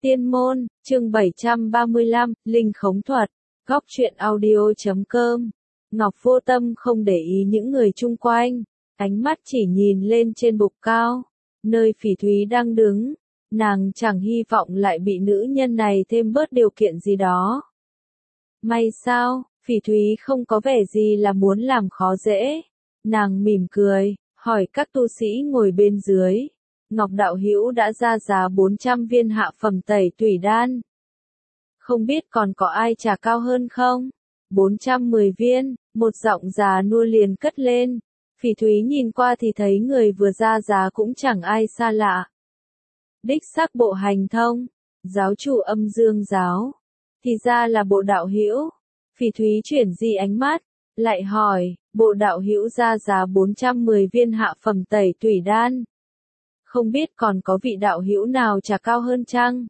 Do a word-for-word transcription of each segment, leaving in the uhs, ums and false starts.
Tiên môn, chương bảy trăm ba mươi lăm, Linh khống thuật, góc truyện audio chấm com. Ngọc Vô Tâm không để ý những người chung quanh, ánh mắt chỉ nhìn lên trên bục cao, nơi Phỉ Thúy đang đứng. Nàng chẳng hy vọng lại bị nữ nhân này thêm bớt điều kiện gì đó. May sao, Phỉ Thúy không có vẻ gì là muốn làm khó dễ. Nàng mỉm cười, hỏi các tu sĩ ngồi bên dưới. Ngọc đạo hữu đã ra giá bốn trăm viên hạ phẩm tẩy tủy đan. Không biết còn có ai trả cao hơn không? bốn trăm mười viên, một giọng già nua liền cất lên. Phỉ Thúy nhìn qua thì thấy người vừa ra giá cũng chẳng ai xa lạ. Đích xác Bộ Hành Thông, giáo chủ Âm Dương giáo. Thì ra là Bộ đạo hữu. Phỉ Thúy chuyển di ánh mắt, lại hỏi, Bộ đạo hữu ra giá bốn trăm mười viên hạ phẩm tẩy tủy đan. Không biết còn có vị đạo hữu nào trả cao hơn chăng?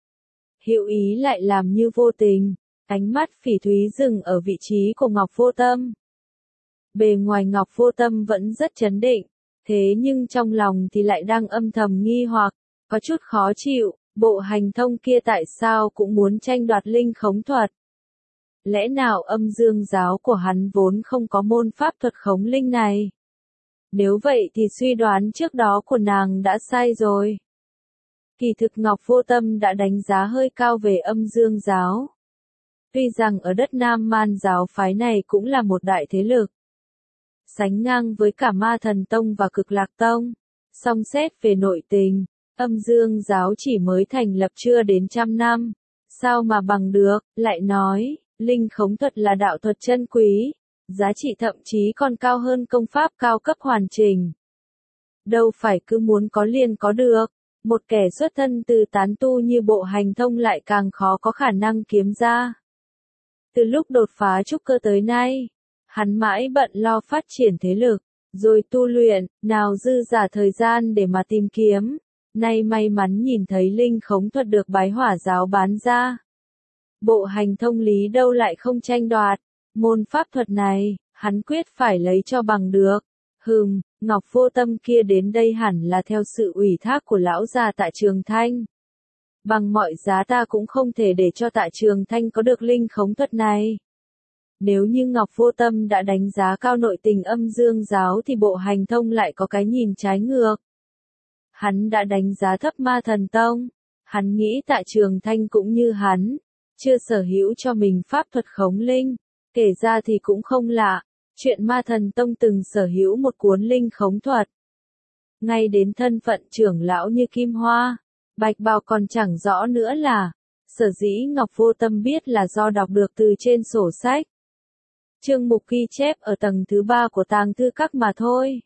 Hữu ý lại làm như vô tình, ánh mắt Phỉ Thúy dừng ở vị trí của Ngọc Vô Tâm. Bề ngoài Ngọc Vô Tâm vẫn rất trấn định, thế nhưng trong lòng thì lại đang âm thầm nghi hoặc, có chút khó chịu, Bộ Hành Thông kia tại sao cũng muốn tranh đoạt linh khống thuật? Lẽ nào Âm Dương giáo của hắn vốn không có môn pháp thuật khống linh này? Nếu vậy thì suy đoán trước đó của nàng đã sai rồi. Kỳ thực Ngọc Vô Tâm đã đánh giá hơi cao về Âm Dương giáo. Tuy rằng ở đất Nam Man giáo phái này cũng là một đại thế lực, sánh ngang với cả Ma Thần Tông và Cực Lạc Tông, song xét về nội tình, Âm Dương giáo chỉ mới thành lập chưa đến trăm năm, sao mà bằng được, lại nói, linh khống thuật là đạo thuật chân quý, giá trị thậm chí còn cao hơn công pháp cao cấp hoàn chỉnh. Đâu phải cứ muốn có liền có được, một kẻ xuất thân từ tán tu như Bộ Hành Thông lại càng khó có khả năng kiếm ra. Từ lúc đột phá trúc cơ tới nay, hắn mãi bận lo phát triển thế lực, rồi tu luyện, nào dư giả thời gian để mà tìm kiếm. Nay may mắn nhìn thấy linh khống thuật được Bái Hỏa giáo bán ra. Bộ Hành Thông lý đâu lại không tranh đoạt, môn pháp thuật này, hắn quyết phải lấy cho bằng được. Hừm, Ngọc Vô Tâm kia đến đây hẳn là theo sự ủy thác của lão già Tạ Trường Thanh. Bằng mọi giá ta cũng không thể để cho Tạ Trường Thanh có được linh khống thuật này. Nếu như Ngọc Vô Tâm đã đánh giá cao nội tình Âm Dương giáo thì Bộ Hành Thông lại có cái nhìn trái ngược. Hắn đã đánh giá thấp Ma Thần Tông, hắn nghĩ Tạ Trường Thanh cũng như hắn, chưa sở hữu cho mình pháp thuật khống linh, kể ra thì cũng không lạ, chuyện Ma Thần Tông từng sở hữu một cuốn linh khống thuật. Ngay đến thân phận trưởng lão như Kim Hoa, Bạch Bào còn chẳng rõ nữa là, sở dĩ Ngọc Vô Tâm biết là do đọc được từ trên sổ sách. Chương mục ghi chép ở tầng thứ ba của tàng thư các mà thôi.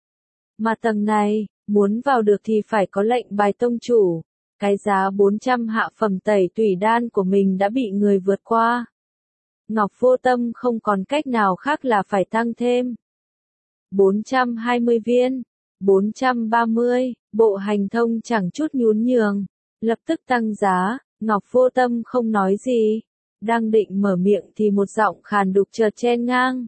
Mà tầng này, muốn vào được thì phải có lệnh bài tông chủ. Cái giá bốn trăm hạ phẩm tẩy tủy đan của mình đã bị người vượt qua. Ngọc Vô Tâm không còn cách nào khác là phải tăng thêm. bốn trăm hai mươi viên, bốn trăm ba mươi, Bộ Hành Thông chẳng chút nhún nhường, lập tức tăng giá, Ngọc Vô Tâm không nói gì, đang định mở miệng thì một giọng khàn đục chợt chen ngang.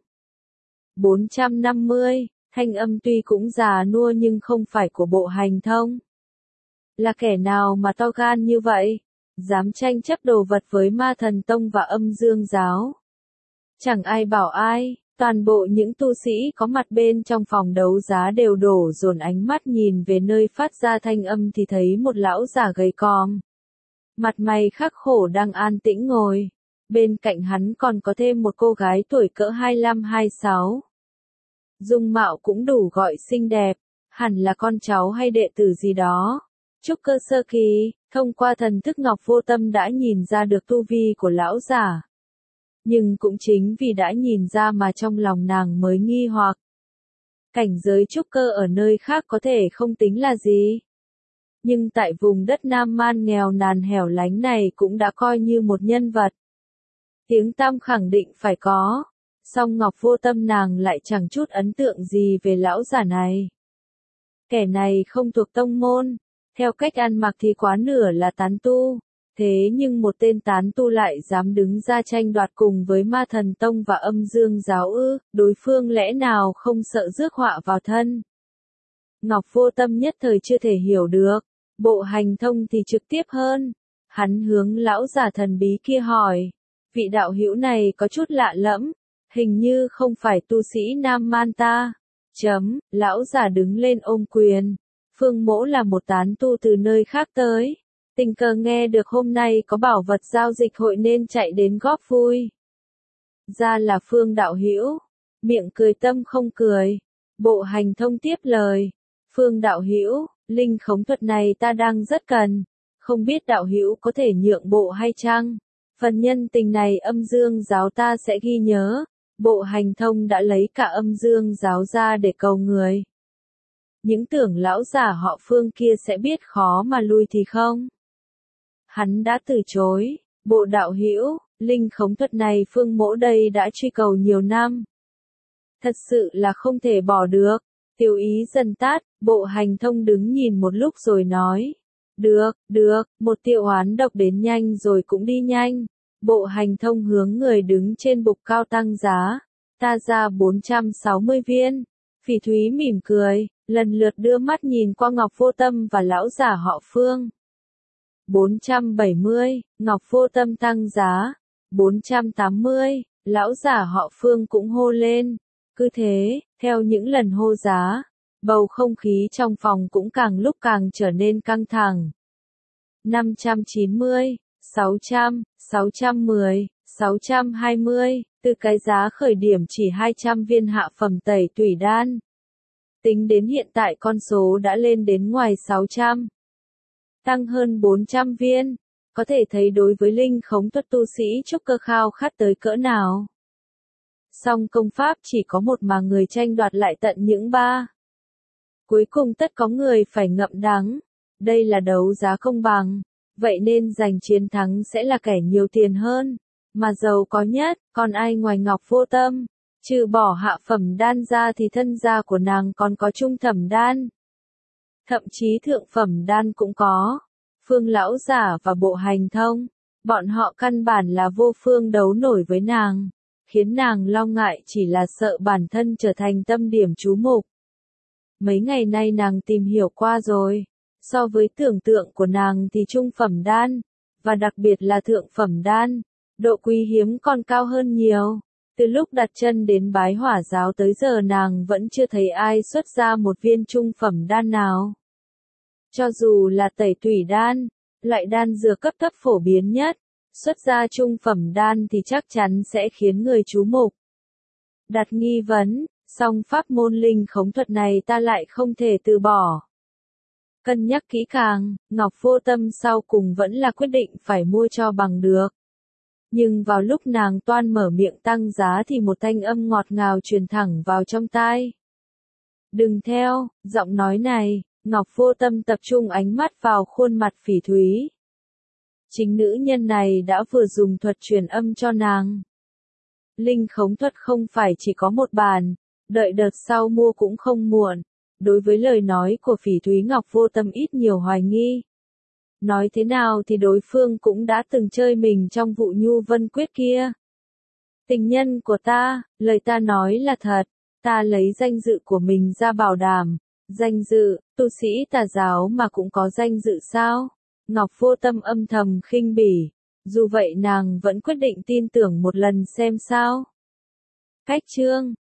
bốn trăm năm mươi, thanh âm tuy cũng già nua nhưng không phải của Bộ Hành Thông. Là kẻ nào mà to gan như vậy, dám tranh chấp đồ vật với Ma Thần Tông và Âm Dương giáo? Chẳng ai bảo ai, toàn bộ những tu sĩ có mặt bên trong phòng đấu giá đều đổ dồn ánh mắt nhìn về nơi phát ra thanh âm thì thấy một lão già gầy còm. Mặt mày khắc khổ đang an tĩnh ngồi, bên cạnh hắn còn có thêm một cô gái tuổi cỡ hai mươi lăm hai mươi sáu. Dung mạo cũng đủ gọi xinh đẹp, hẳn là con cháu hay đệ tử gì đó. Trúc cơ sơ kỳ, thông qua thần thức Ngọc Vô Tâm đã nhìn ra được tu vi của lão giả. Nhưng cũng chính vì đã nhìn ra mà trong lòng nàng mới nghi hoặc. Cảnh giới trúc cơ ở nơi khác có thể không tính là gì. Nhưng tại vùng đất Nam Man nghèo nàn hẻo lánh này cũng đã coi như một nhân vật. Tiếng tăm khẳng định phải có. Song Ngọc Vô Tâm nàng lại chẳng chút ấn tượng gì về lão giả này. Kẻ này không thuộc tông môn. Theo cách ăn mặc thì quá nửa là tán tu, thế nhưng một tên tán tu lại dám đứng ra tranh đoạt cùng với Ma Thần Tông và Âm Dương giáo ư, đối phương lẽ nào không sợ rước họa vào thân? Ngọc Vô Tâm nhất thời chưa thể hiểu được, Bộ Hành Thông thì trực tiếp hơn, Hắn hướng lão giả thần bí kia hỏi, vị đạo hữu này có chút lạ lẫm, hình như không phải tu sĩ Nam Man ta. Chấm, lão giả đứng lên ôm quyền. Phương Mỗ là một tán tu từ nơi khác tới. Tình cờ nghe được hôm nay có bảo vật giao dịch hội nên chạy đến góp vui. Ra là Phương đạo hữu. Miệng cười tâm không cười. Bộ Hành Thông tiếp lời. Phương đạo hữu, linh khống thuật này ta đang rất cần. Không biết đạo hữu có thể nhượng bộ hay chăng? Phần nhân tình này âm dương giáo ta sẽ ghi nhớ. Bộ Hành Thông đã lấy cả âm dương giáo ra để cầu người. Những tưởng lão giả họ Phương kia sẽ biết khó mà lui thì không. Hắn đã từ chối. Bộ đạo hữu, linh khống thuật này Phương Mỗ đây đã truy cầu nhiều năm. Thật sự là không thể bỏ được. Tiêu ý dần tát, Bộ Hành Thông đứng nhìn một lúc rồi nói. Được, được, một tiểu oán độc đến nhanh rồi cũng đi nhanh. Bộ Hành Thông hướng người đứng trên bục cao tăng giá. Ta ra bốn trăm sáu mươi viên. Phỉ Thúy mỉm cười, lần lượt đưa mắt nhìn qua Ngọc Vô Tâm và lão giả họ Phương. bốn trăm bảy mươi, Ngọc Vô Tâm tăng giá. bốn trăm tám mươi, lão giả họ Phương cũng hô lên. Cứ thế, theo những lần hô giá, bầu không khí trong phòng cũng càng lúc càng trở nên căng thẳng. năm trăm chín mươi, sáu trăm, sáu trăm mười, sáu trăm hai mươi, từ cái giá khởi điểm chỉ hai trăm viên hạ phẩm tẩy tủy đan. Tính đến hiện tại con số đã lên đến ngoài sáu trăm. Tăng hơn bốn trăm viên, có thể thấy đối với linh khống thuật tu sĩ trúc cơ khao khát tới cỡ nào. Song công pháp chỉ có một mà người tranh đoạt lại tận những ba. Cuối cùng tất có người phải ngậm đắng. Đây là đấu giá công bằng, vậy nên giành chiến thắng sẽ là kẻ nhiều tiền hơn, mà giàu có nhất, còn ai ngoài Ngọc Vô Tâm. Trừ bỏ hạ phẩm đan ra thì thân gia của nàng còn có trung thẩm đan. Thậm chí thượng phẩm đan cũng có. Phương lão giả và Bộ Hành Thông, bọn họ căn bản là vô phương đấu nổi với nàng, khiến nàng lo ngại chỉ là sợ bản thân trở thành tâm điểm chú mục. Mấy ngày nay nàng tìm hiểu qua rồi, so với tưởng tượng của nàng thì trung phẩm đan, và đặc biệt là thượng phẩm đan, độ quý hiếm còn cao hơn nhiều. Từ lúc đặt chân đến Bái Hỏa giáo tới giờ nàng vẫn chưa thấy ai xuất ra một viên trung phẩm đan nào. Cho dù là tẩy tủy đan, loại đan dược cấp thấp phổ biến nhất, xuất ra trung phẩm đan thì chắc chắn sẽ khiến người chú mục. Đặt nghi vấn, song pháp môn linh khống thuật này ta lại không thể từ bỏ. Cân nhắc kỹ càng, Ngọc Vô Tâm sau cùng vẫn là quyết định phải mua cho bằng được. Nhưng vào lúc nàng toan mở miệng tăng giá thì một thanh âm ngọt ngào truyền thẳng vào trong tai. Đừng theo, giọng nói này, Ngọc Vô Tâm tập trung ánh mắt vào khuôn mặt Phỉ Thúy. Chính nữ nhân này đã vừa dùng thuật truyền âm cho nàng. Linh khống thuật không phải chỉ có một bàn, đợi đợt sau mua cũng không muộn. Đối với lời nói của Phỉ Thúy Ngọc Vô Tâm ít nhiều hoài nghi. Nói thế nào thì đối phương cũng đã từng chơi mình trong vụ Nhu Vân Quyết kia. Tình nhân của ta, lời ta nói là thật, ta lấy danh dự của mình ra bảo đảm. Danh dự, tu sĩ tà giáo mà cũng có danh dự sao? Ngọc Vô Tâm âm thầm khinh bỉ, dù vậy nàng vẫn quyết định tin tưởng một lần xem sao. Cách chương